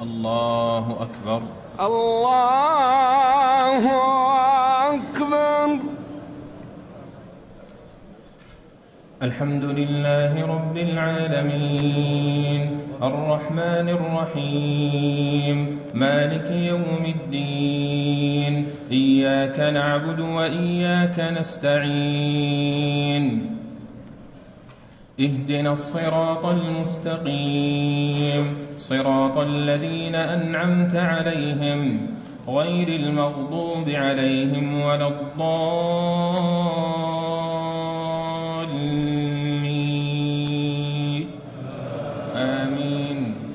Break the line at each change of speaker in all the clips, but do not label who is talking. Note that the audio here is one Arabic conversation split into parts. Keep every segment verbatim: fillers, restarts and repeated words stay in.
الله أكبر.
الله أكبر.
الحمد لله رب العالمين الرحمن الرحيم مالك يوم الدين إياك نعبد وإياك نستعين اهدنا الصراط المستقيم صراط الذين أنعمت عليهم غير المغضوب عليهم ولا الضالين آمين.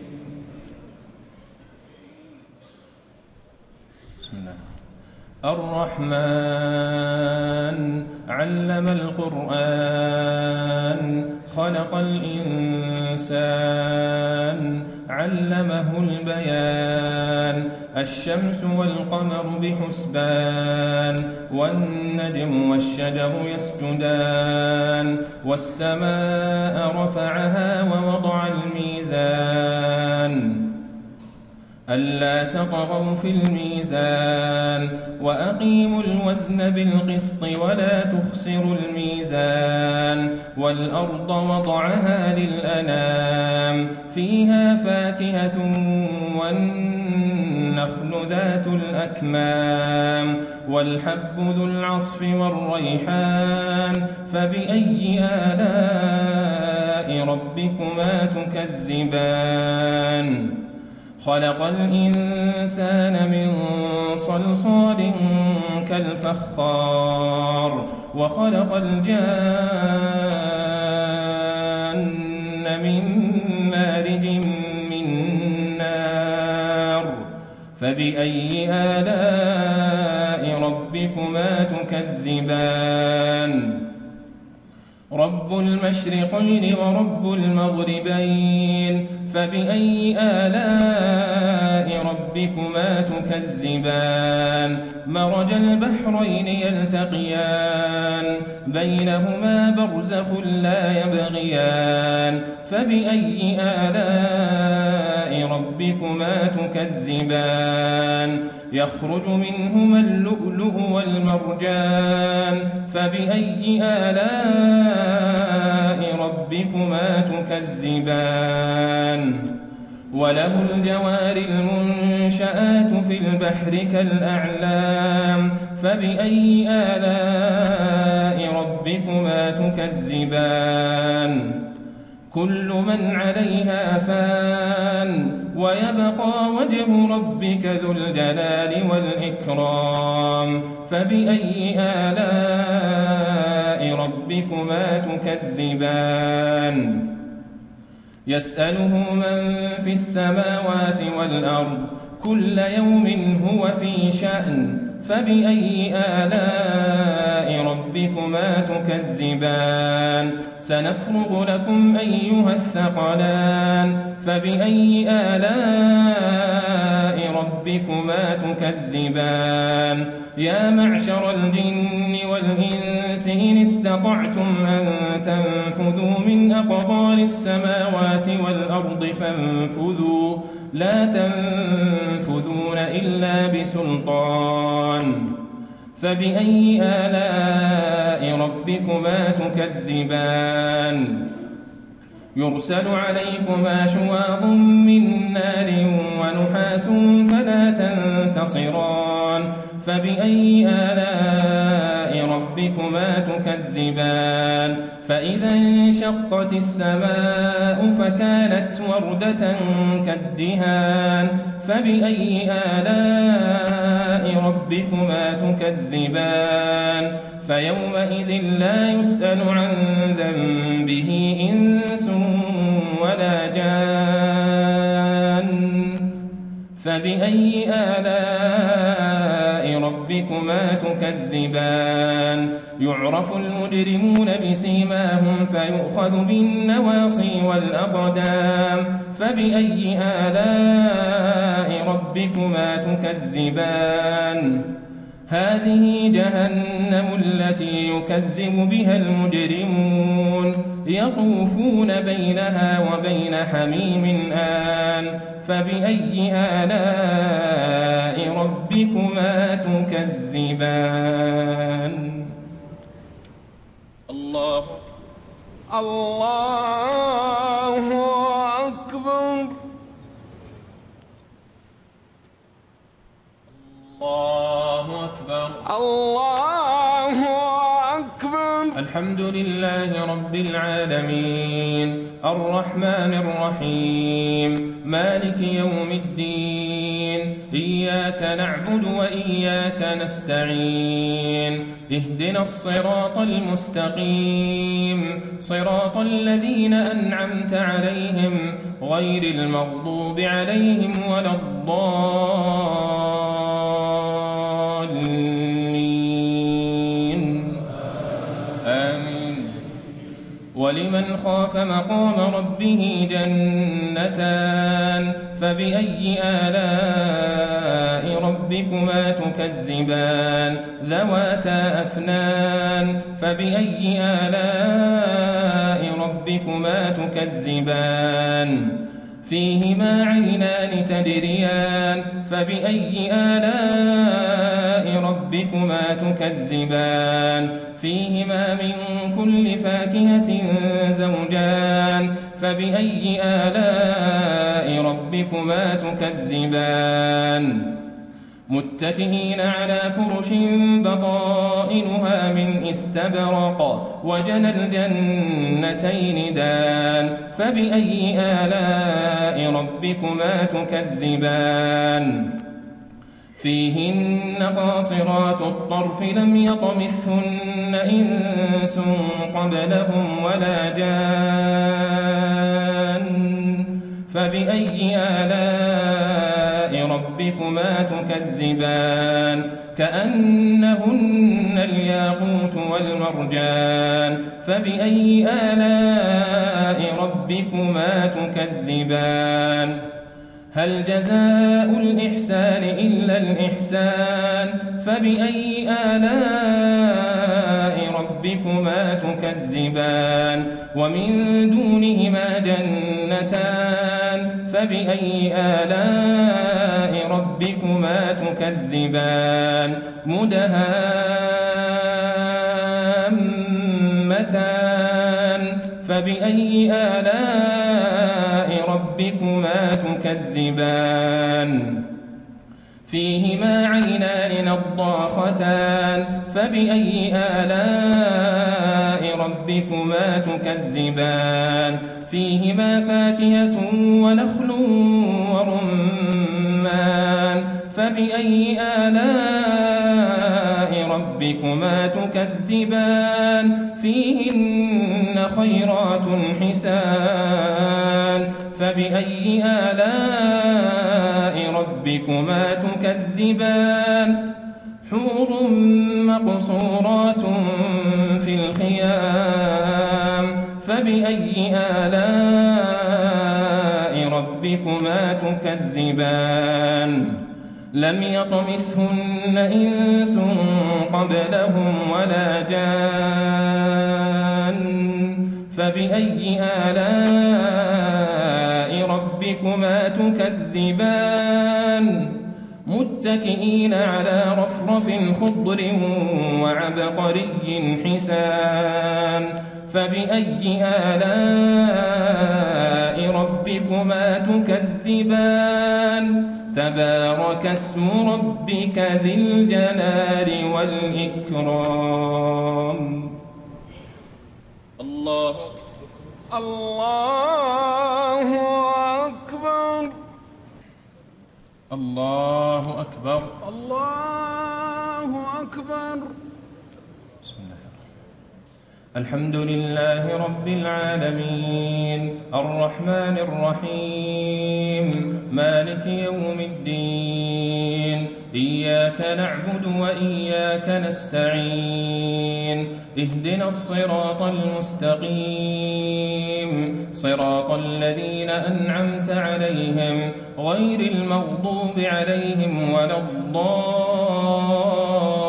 بسم الله. الرحمن علم القرآن خلق الإنسان علمه البيان الشمس والقمر بحسبان والنجم والشجر يسجدان والسماء رفعها ووضع الميزان ألا تطغوا في الميزان وأقيموا الوزن بالقسط ولا تخسروا الميزان والأرض وضعها للأنام فيها فاكهة والنخل ذات الأكمام والحب ذو العصف والريحان فبأي آلاء ربكما تكذبان خلق الإنسان من صلصال كالفخار وخلق الجان من مارج من نار فبأي آلاء ربكما تكذبان رب المشرقين ورب المغربين فبأي آلاء ربكما تكذبان مرج البحرين يلتقيان بينهما برزخ لا يبغيان فبأي آلاء ربكما تكذبان يخرج منهما اللؤلؤ والمرجان فبأي آلاء ربكما تكذبان وله الجوار المنشآت في البحر كالأعلام فبأي آلاء ربكما تكذبان كل من عليها فان ويبقى وجه ربك ذو الجلال والإكرام فبأي آلاء ربكما تكذبان يسأله من في السماوات والأرض كل يوم هو في شأن فبأي آلاء ربكما تكذبان سنفرغ لكم أيها الثقلان فبأي آلاء ربكما تكذبان يا معشر الجن والإنس إن استطعتم أن تنفذوا من أقطار السماوات والأرض فانفذوا لا تنفذون إلا بسلطان فبأي آلاء ربكما تكذبان يرسل عليكما شواظ من نار ونحاس فلا تنتصران فبأي آلاء ربكما تكذبان فإذا انشقت السماء فكانت وردة كالدهان فبأي آلاء ربكما تكذبان فيومئذ لا يسأل عن ذنبه إنس ولا جان فبأي آلاء ربكما تكذبان يعرف المجرمون بسيماهم فيؤخذ بالنواصي والأقدام فبأي آلاء ربكما تكذبان هذه جهنم التي يكذب بها المجرمون يطوفون بينها وبين حميم آن فبأي آلاء ربكما تكذبان الله
الله أكبر
الله أكبر
الله أكبر.
الحمد لله رب العالمين الرحمن الرحيم مالك يوم الدين إياك نعبد وإياك نستعين اهدنا الصراط المستقيم صراط الذين أنعمت عليهم غير المغضوب عليهم ولا الضالين آمين. ولمن خاف مقام ربه جنتان فبأي آلاء ربكما تكذبان ذواتا أفنان فبأي آلاء ربكما تكذبان فيهما عينان تجريان فبأي آلاء ربكما تكذبان فيهما من كل فاكهة زوجان فبأي آلاء ربكما تكذبان متكئين على فرش بطائنها من استبرق وجنى الجنتين دان فبأي آلاء ربكما تكذبان فيهن قاصرات الطرف لم يطمثهن إنس قبلهم ولا جان فبأي آلاء ربكما تكذبان كأنهن الياقوت والمرجان فبأي آلاء ربكما تكذبان هل جزاء الإحسان إلا الإحسان فبأي آلاء ربكما تكذبان ومن دونهما جنتان فبأي آلاء ربكما تكذبان مدهامتان فبأي آلاء ربكما تكذبان فيهما عينان نضاختان فبأي آلاء ربكما تكذبان فيهما فاكهة ونخل ورمان فبأي آلاء ربكما تكذبان فيهن خيرات حسان فبأي آلاء ربكما تكذبان حور مقصورات في الخيام فبأي آلاء ربكما تكذبان لم يطمثهن إنس قبلهم ولا جان فبأي آلاء ربكما تكذبان متكئين على رفرف خضر وعبقري حسان فبأي آلاء ربكما تكذبان تبارك اسم ربك ذي الجلال والإكرام الله
الله أكبر
الله أكبر
الله أكبر.
بسم الله الحمد لله رب العالمين الرحمن الرحيم مالك يوم الدين إياك نعبد وإياك نستعين اهدنا الصراط المستقيم صراط الذين أنعمت عليهم غير المغضوب عليهم ولا الضالين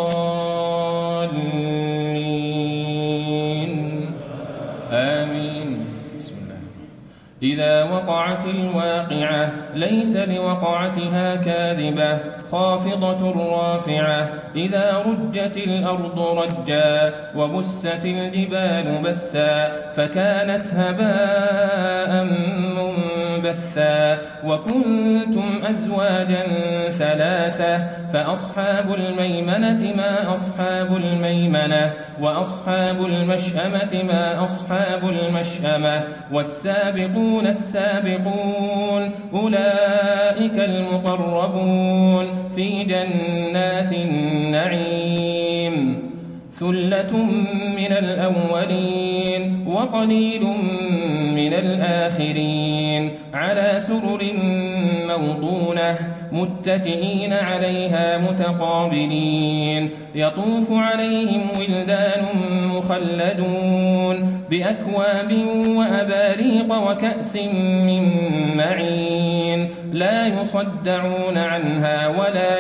إذا وقعت الواقعة ليس لوقعتها كاذبة خافضة رافعة إذا رجت الأرض رجا وبست الجبال بسا فكانت هباء منبثا وكنتم أزواجا ثلاثة فأصحاب الميمنة ما أصحاب الميمنة وأصحاب المشأمة ما أصحاب المشأمة والسابقون السابقون أولئك المقربون في جنات النعيم ثلة من الأولين وقليل من الآخرين على سرر موضونة متكئين عليها متقابلين يطوف عليهم ولدان مخلدون بأكواب وأباريق وكأس من معين لا يصدعون عنها ولا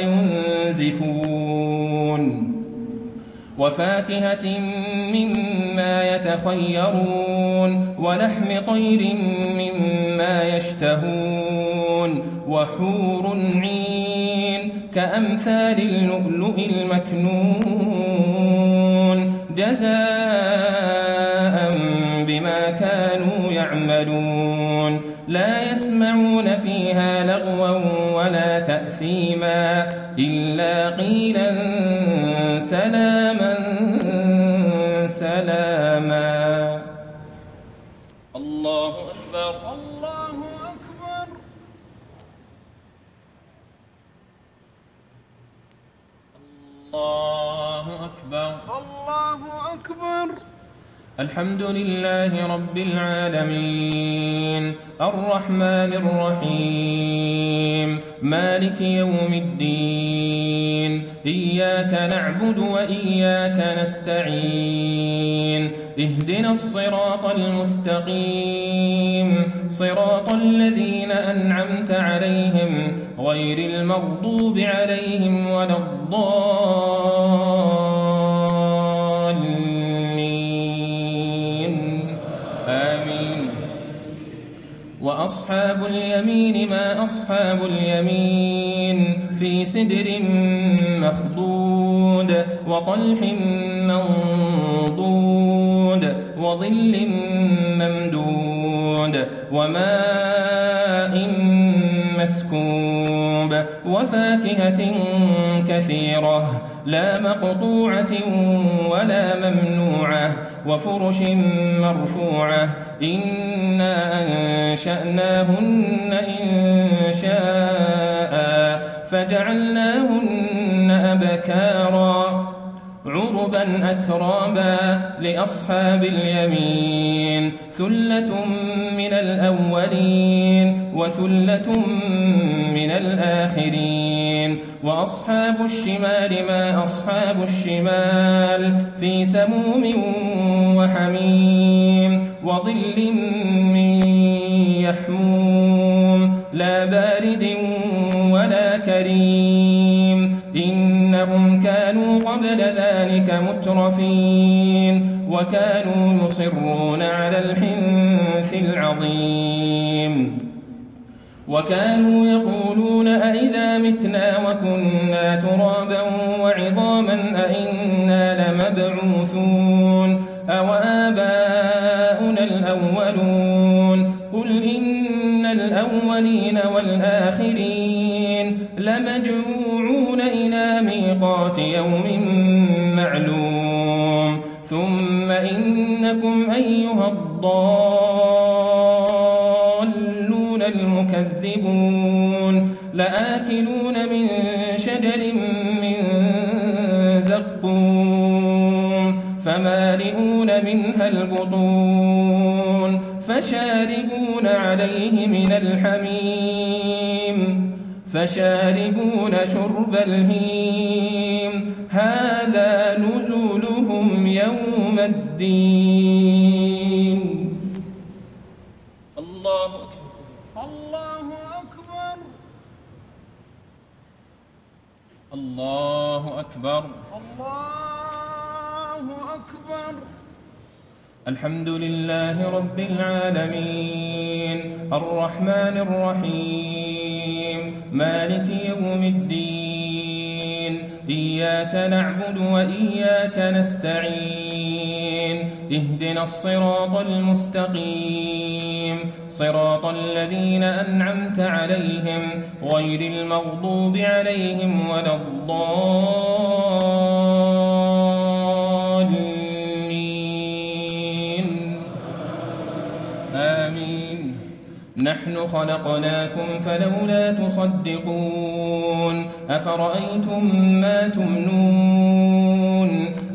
ينزفون وفاكهة مما يتخيرون ولحم طير مما يشتهون وحور عين كأمثال اللؤلؤ المكنون جزاء بما كانوا يعملون لا يسمعون فيها لغوا ولا تأثيما إلا قيلا سلاما سلاما. الله أكبر
الله أكبر
الله أكبر
الله أكبر.
الحمد لله رب العالمين الرحمن الرحيم مالك يوم الدين إياك نعبد وإياك نستعين اهدنا الصراط المستقيم صراط الذين أنعمت عليهم غير المغضوب عليهم ولا الضالين آمين. وأصحاب اليمين ما أصحاب اليمين في سدر مخضود وطلح منضود وظل ممدود وماء مسكوب وفاكهة كثيرة لا مقطوعة ولا ممنوعة وفرش مرفوعة إنا أنشأناهن إنشاء فجعلناهن أبكارا عربا أترابا لأصحاب اليمين ثلة من الأولين وثلة من الآخرين. وأصحاب الشمال ما أصحاب الشمال في سموم وحميم وظل من يحموم لا بارد ولا كريم إنهم كانوا قبل ذلك مترفين وكانوا يصرون على الحنث العظيم وكانوا يقولون أئذا متنا وكنا ترابا وعظاما أئنا لمبعوثون أو آباؤنا الأولون قل إن الأولين والآخرين لمجموعون إلى ميقات يوم معلوم ثم إنكم أيها الضالون المكذبون لآكلون من شجر من زقوم فمالئون منها البطون فشاربون عليه من الحميم فشاربون شرب الهيم هذا نزلهم يوم الدين. الله أكبر
الله أكبر
الله أكبر
الله أكبر.
الحمد لله رب العالمين الرحمن الرحيم مالك يوم الدين إياك نعبد وإياك نستعين اهدنا الصراط المستقيم صراط الذين أنعمت عليهم غير المغضوب عليهم ولا الضالين آمين. نحن خلقناكم فلولا تصدقون أفرأيتم ما تمنون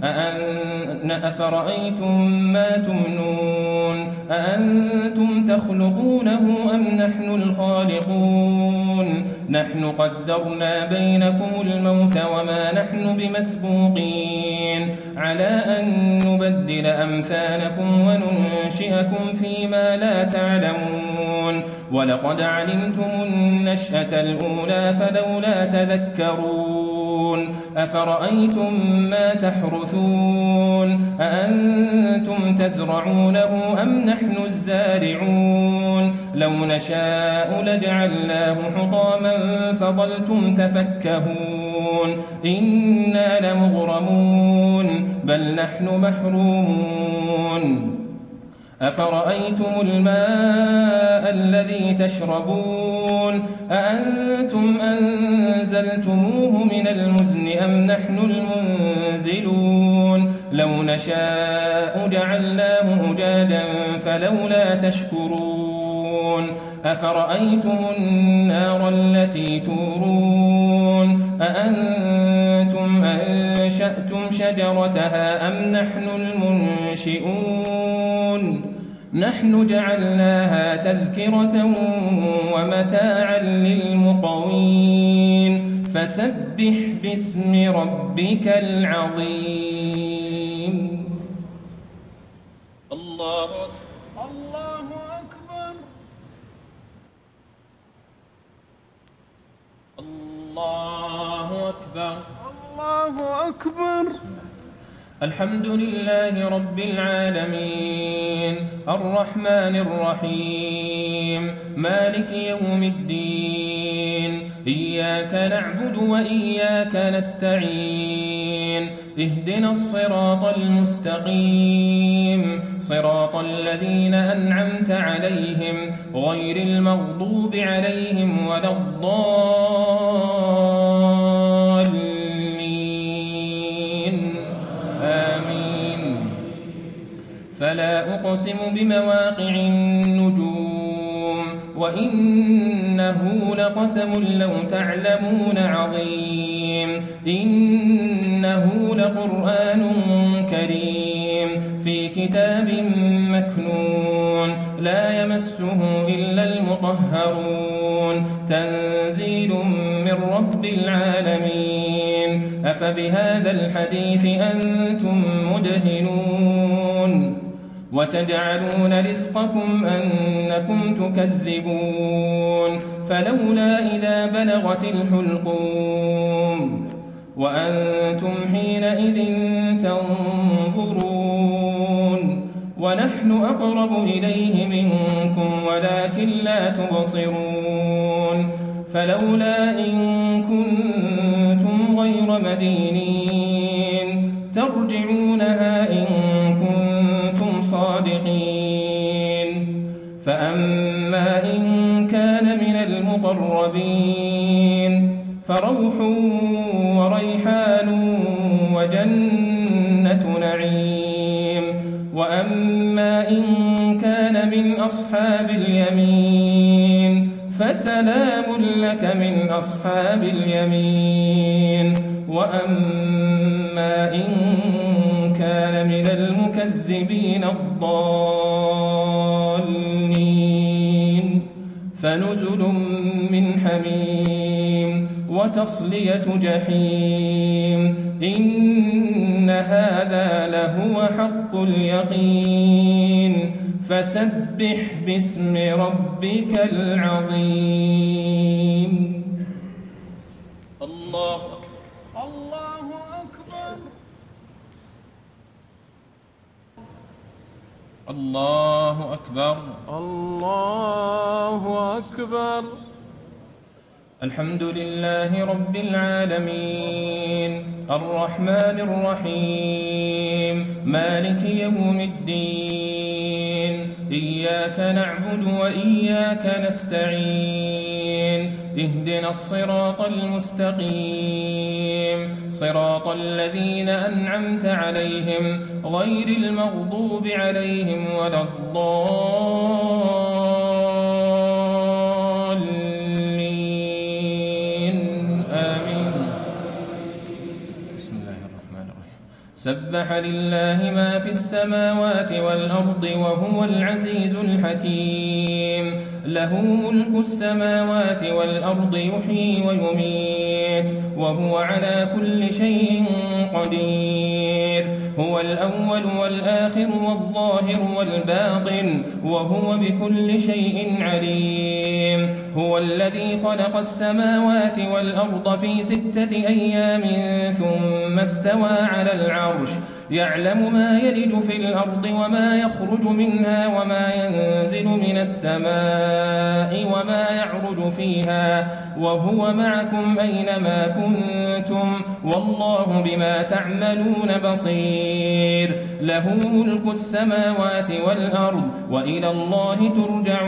أفرأيتم ما تمنون أأنتم تخلقونه أم نحن الخالقون نحن قدرنا بينكم الموت وما نحن بمسبوقين على أن نبدل أمثالكم وننشئكم فيما لا تعلمون ولقد علمتم النشأة الأولى فلولا تذكرون أفرأيتم ما تحرثون أأنتم تزرعونه أم نحن الزارعون لو نشاء لجعلناه حطاما فظلتم تفكهون إنا لمغرمون بل نحن محرومون أفرأيتم الماء الذي تشربون أأنتم أنزلتموه من المزن أم نحن المنزلون لو نشاء جعلناه أجاجا فلولا تشكرون أفرأيتم النار التي تورون أأنتم أنشأتم شجرتها أم نحن المنشئون نحن جعلناها تذكرة ومتاعا للمقوين فسبح باسم ربك العظيم. الله
الله أكبر
الله أكبر
الله أكبر.
الحمد لله رب العالمين الرحمن الرحيم مالك يوم الدين إياك نعبد وإياك نستعين اهدنا الصراط المستقيم صراط الذين أنعمت عليهم غير المغضوب عليهم ولا الضالين آمين. فلا أقسم بمواقع النجوم وإنه لقسم لو تعلمون عظيم إنه لقرآن كريم في كتاب مكنون لا يمسه إلا المطهرون تنزيل من رب العالمين. أفبهذا الحديث أنتم مدهنون وتجعلون رزقكم أنكم تكذبون فلولا إذا بلغت الحلقوم وأنتم حينئذ تنظرون ونحن أقرب إليه منكم ولكن لا تبصرون فلولا إن كنتم غير مدينين ترجعونها إن كنتم صادقين. فأما إن كان من المقربين فروح وريحان وجنة نعيم. وأما إن كان من أصحاب اليمين فسلام لك من أصحاب اليمين. وأما إن كان من المكذبين الضالين فنزل من حميم وتصلية جحيم. إن هذا لهو حق اليقين فسبح باسم ربك العظيم. الله أكبر
الله أكبر
الله أكبر.
الله أكبر.
الحمد لله رب العالمين الرحمن الرحيم مالك يوم الدين إياك نعبد وإياك نستعين اهدنا الصراط المستقيم صراط الذين أنعمت عليهم غير المغضوب عليهم ولا الضالين آمين. بسم الله الرحمن الرحيم. سبح لله ما في السماوات والأرض وهو العزيز الحكيم له ملك السماوات والأرض يحيي ويميت وهو على كل شيء قدير هو الأول والآخر والظاهر والباطن وهو بكل شيء عليم هو الذي خلق السماوات والأرض في ستة أيام ثم استوى على العرش يعلم ما يلج في الأرض وما يخرج منها وما ينزل من السماء وما يعرج فيها وهو معكم أينما كنتم والله بما تعملون بصير له ملك السماوات والأرض وإلى الله ترجع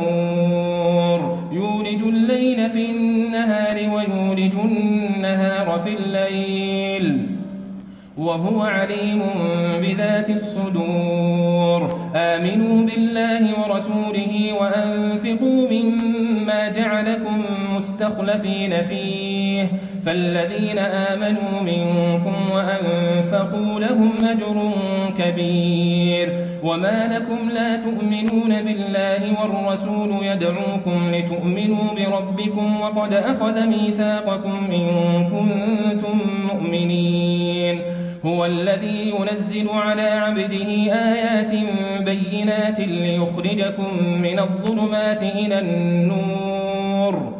الأمور يولج الليل في النهار ويولج النهار في الليل وهو عليم بذات الصدور آمنوا بالله ورسوله وأنفقوا مما جعلكم مستخلفين فيه فالذين آمنوا منكم وأنفقوا لهم أجر كبير وما لكم لا تؤمنون بالله والرسول يدعوكم لتؤمنوا بربكم وقد أخذ ميثاقكم إن كنتم مؤمنين هو الذي ينزل على عبده آيات بينات ليخرجكم من الظلمات إلى النور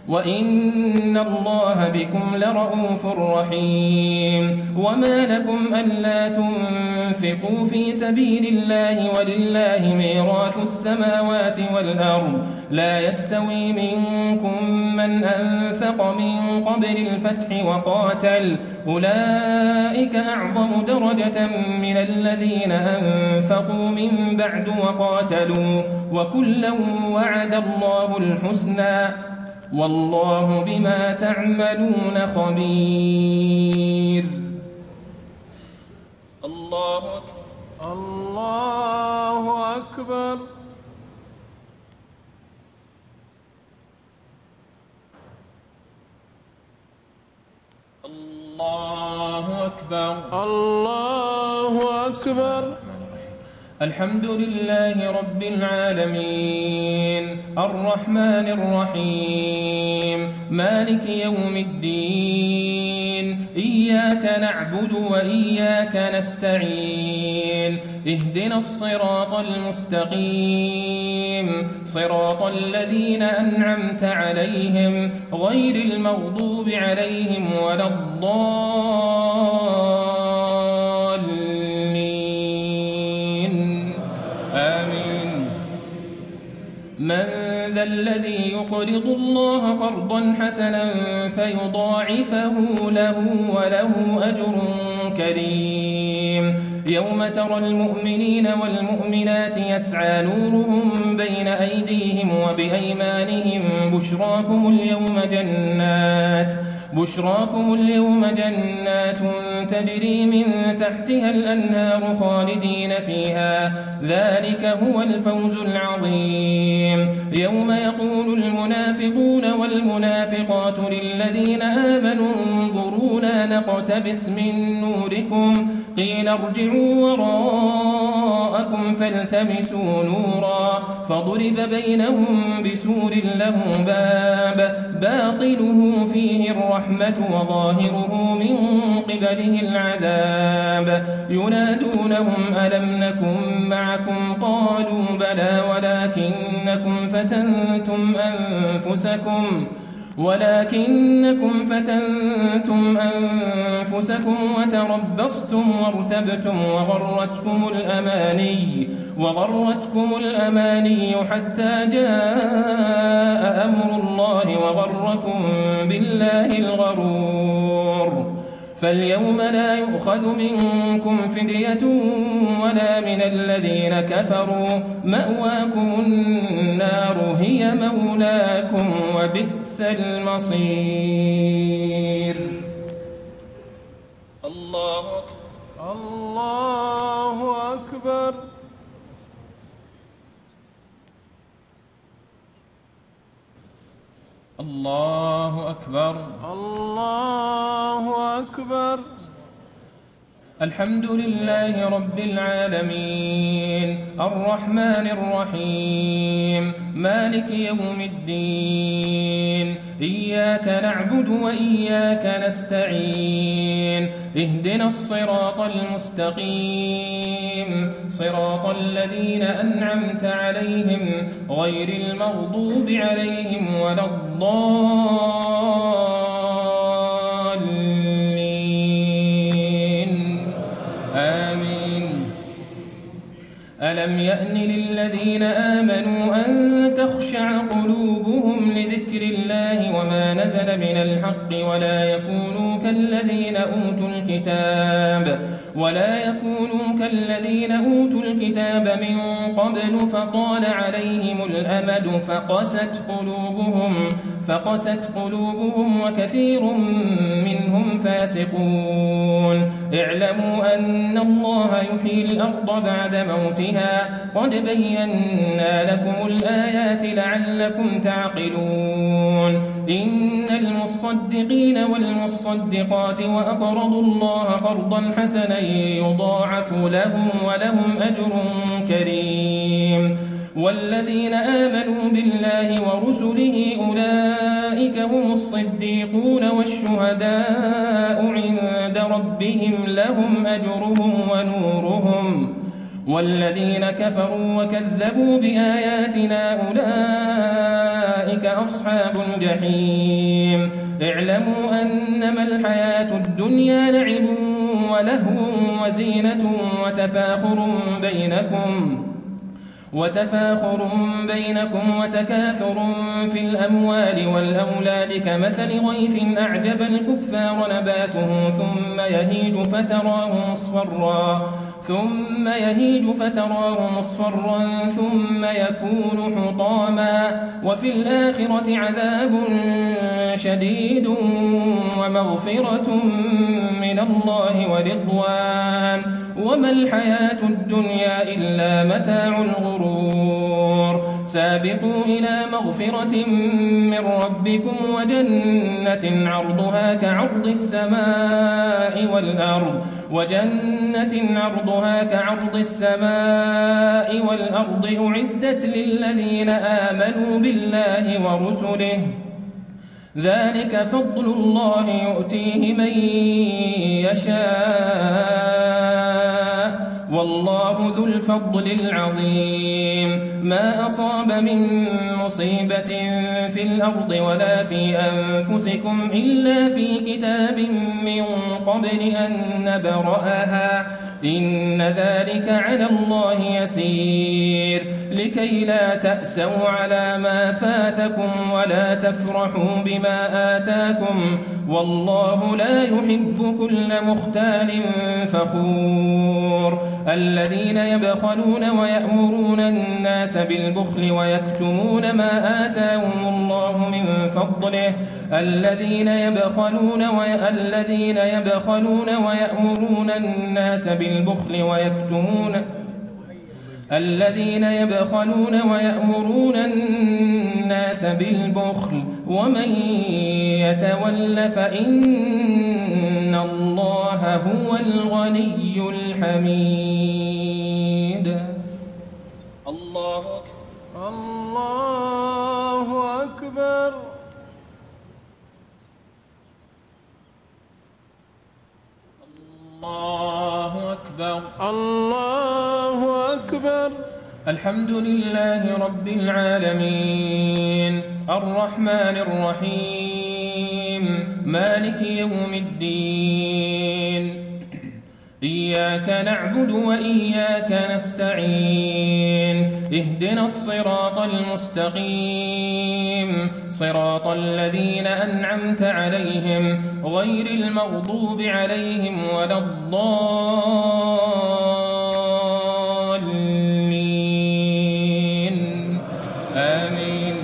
وإن الله بكم لرءوف رحيم وما لكم ألا تنفقوا في سبيل الله ولله ميراث السماوات والأرض لا يستوي منكم من أنفق من قبل الفتح وقاتل أولئك أعظم درجة من الذين أنفقوا من بعد وقاتلوا وكلا وعد الله الحسنى والله بما تعملون خبير. الله أكبر.
الله أكبر.
الله أكبر.
الله أكبر.
الحمد لله رب العالمين الرحمن الرحيم مالك يوم الدين إياك نعبد وإياك نستعين اهدنا الصراط المستقيم صراط الذين أنعمت عليهم غير المغضوب عليهم ولا الضالين آمين. من ذا الذي يقرض الله قرضا حسنا فيضاعفه له وله أجر كريم يوم ترى المؤمنين والمؤمنات يسعى نورهم بين أيديهم وبأيمانهم بشراكم اليوم جنات بشراكم اليوم جنات تجري من تحتها الأنهار خالدين فيها ذلك هو الفوز العظيم يوم يقول المنافقون والمنافقات للذين آمنوا انظرونا نقتبس من نوركم قيل ارجعوا وراءكم فالتمسوا نورا فضرب بينهم بسور له باب باطنه فيه الرحمة وظاهره من قبله العذاب ينادونهم ألم نكن معكم قالوا بلى ولكنكم فتنتم أنفسكم ولكنكم فتنتم أنفسكم وتربصتم وارتبتم وغرتكم الأماني وغرتكم الأماني حتى جاء أمر الله وغركم بالله الغرور. فاليوم لا يؤخذ منكم فدية ولا من الذين كفروا، مأواكم النار هي مولاكم وبئس المصير. الله أكبر.
الله أكبر.
الله أكبر.
الله أكبر.
الحمد لله رب العالمين الرحمن الرحيم مالك يوم الدين، إياك نعبد وإياك نستعين، اهدنا الصراط المستقيم صراط الذين أنعمت عليهم غير المغضوب عليهم ولا الضالين آمين. ألم يأن للذين آمنوا أن تخشع قلوبهم لذكر الله وما نزل من الحق ولا يكونوا كالذين أوتوا الكتاب ولا يكونوا كالذين أوتوا الكتاب من قبل فطال عليهم الأمد فقست قلوبهم فقست قلوبهم وكثير منهم فاسقون. اعلموا أن الله يحيي الأرض بعد موتها قد بينا لكم الآيات لعلكم تعقلون. إن المصدقين والمصدقات وأقرضوا الله قرضا حسنا يضاعف لهم ولهم أجر كريم. والذين آمنوا بالله ورسله أولئك هم الصديقون والشهداء عند ربهم لهم أجرهم ونورهم. والذين كفروا وكذبوا بآياتنا أولئك أصحاب الجحيم. اعلموا أنما الحياة الدنيا لعب ولهو وزينة وتفاخر بينكم وتفاخر بينكم وتكاثر في الأموال والأولاد كمثل غيث أعجب الكفار نباته ثم يهيج فتراه مصفرا ثم يهيج فتراه مصفرا ثم يكون حطاما وفي الآخرة عذاب شديد ومغفرة من الله ورضوان وما الحياة الدنيا إلا متاع الغرور. سابقوا إلى مغفرة من ربكم وجنة عرضها كعرض السماء والأرض وجنة عرضها كعرض السماء والأرض أعدت للذين آمنوا بالله ورسله ذلك فضل الله يؤتيه من يشاء والله ذو الفضل العظيم. ما أصاب من مصيبة في الأرض ولا في أنفسكم إلا في كتاب من قبل أن نبرأها إن ذلك على الله يسير. لكي لا تأسوا على ما فاتكم ولا تفرحوا بما آتاكم والله لا يحب كل مختال فخور. الذين يبخلون ويأمرون الناس بالبخل ويكتمون ما آتاهم الله من فضله الذين يبخلون وي... الذين يبخلون ويأمرون الناس بالبخل ويكتمون الذين يبخلون ويأمرون الناس بالبخل ومن يتول فإن الله هو الغني الحميد. الله أكبر.
الله أكبر.
الله أكبر.
الله أكبر.
الحمد لله رب العالمين الرحمن الرحيم مالك يوم الدين إياك نعبد وإياك نستعين اهدنا الصراط المستقيم صراط الذين أنعمت عليهم غير المغضوب عليهم ولا الضالين آمين.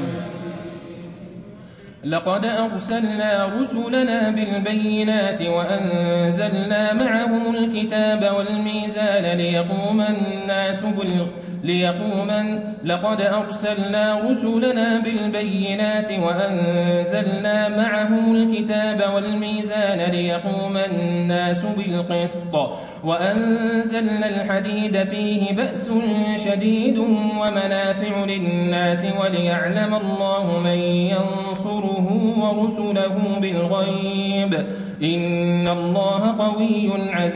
لقد أرسلنا رسلنا بالبينات وأنزلنا معهم الكتاب والميزان ليقوم الناس بالقسط ليقوم لقد أرسلنا رسلنا بالبينات وأنزلنا معهم الكتاب والميزان ليقوم الناس بالقسط وأنزلنا الحديد فيه بأس شديد ومنافع للناس وليعلم الله من ينصره ورسله بالغيب إن الله قوي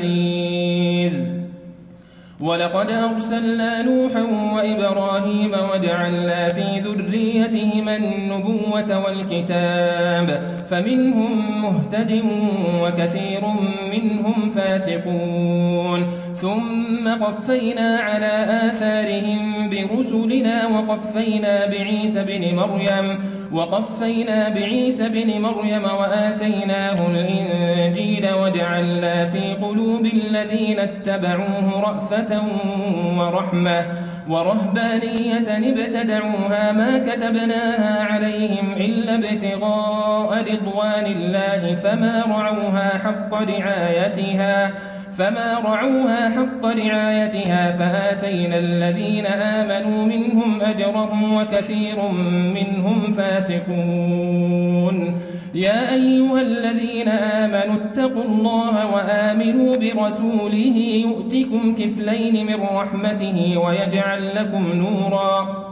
عزيز. ولقد أرسلنا نوحا وإبراهيم وجعلنا في ذريتهما النبوة والكتاب فمنهم مهتد وكثير منهم فاسقون ثم قفينا على آثارهم برسلنا وقفينا بعيسى بن مريم وقفينا بعيسى بن مريم وآتيناه الإنجيل وجعلنا في قلوب الذين اتبعوه رأفة ورحمة ورهبانية ابتدعوها ما كتبناها عليهم إلا ابتغاء رضوان الله فما رعوها حق رعايتها فما رعوها حق رعايتها فآتينا الذين آمنوا منهم أجرهم وكثير منهم فاسقون. يا أيها الذين آمنوا اتقوا الله وآمنوا برسوله يؤتكم كفلين من رحمته ويجعل لكم نورا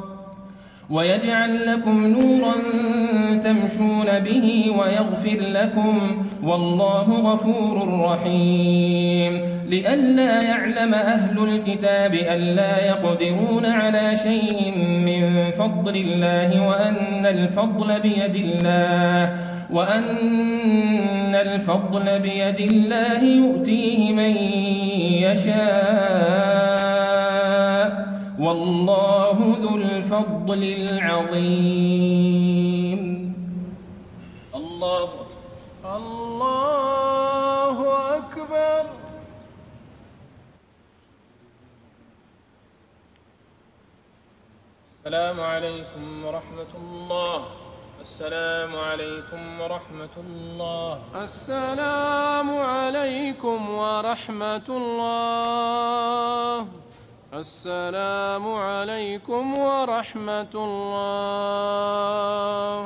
ويجعل لكم نورا تمشون به ويغفر لكم والله غفور رحيم. لئلا يعلم أهل الكتاب ألا يقدرون على شيء من فضل الله وأن الفضل بيد الله وأن الفضل بيد الله يؤتيه من يشاء والله ذو الفضل العظيم. الله
الله أكبر.
السلام عليكم ورحمة الله. السلام عليكم ورحمة الله.
السلام عليكم ورحمة الله. السلام عليكم ورحمة الله.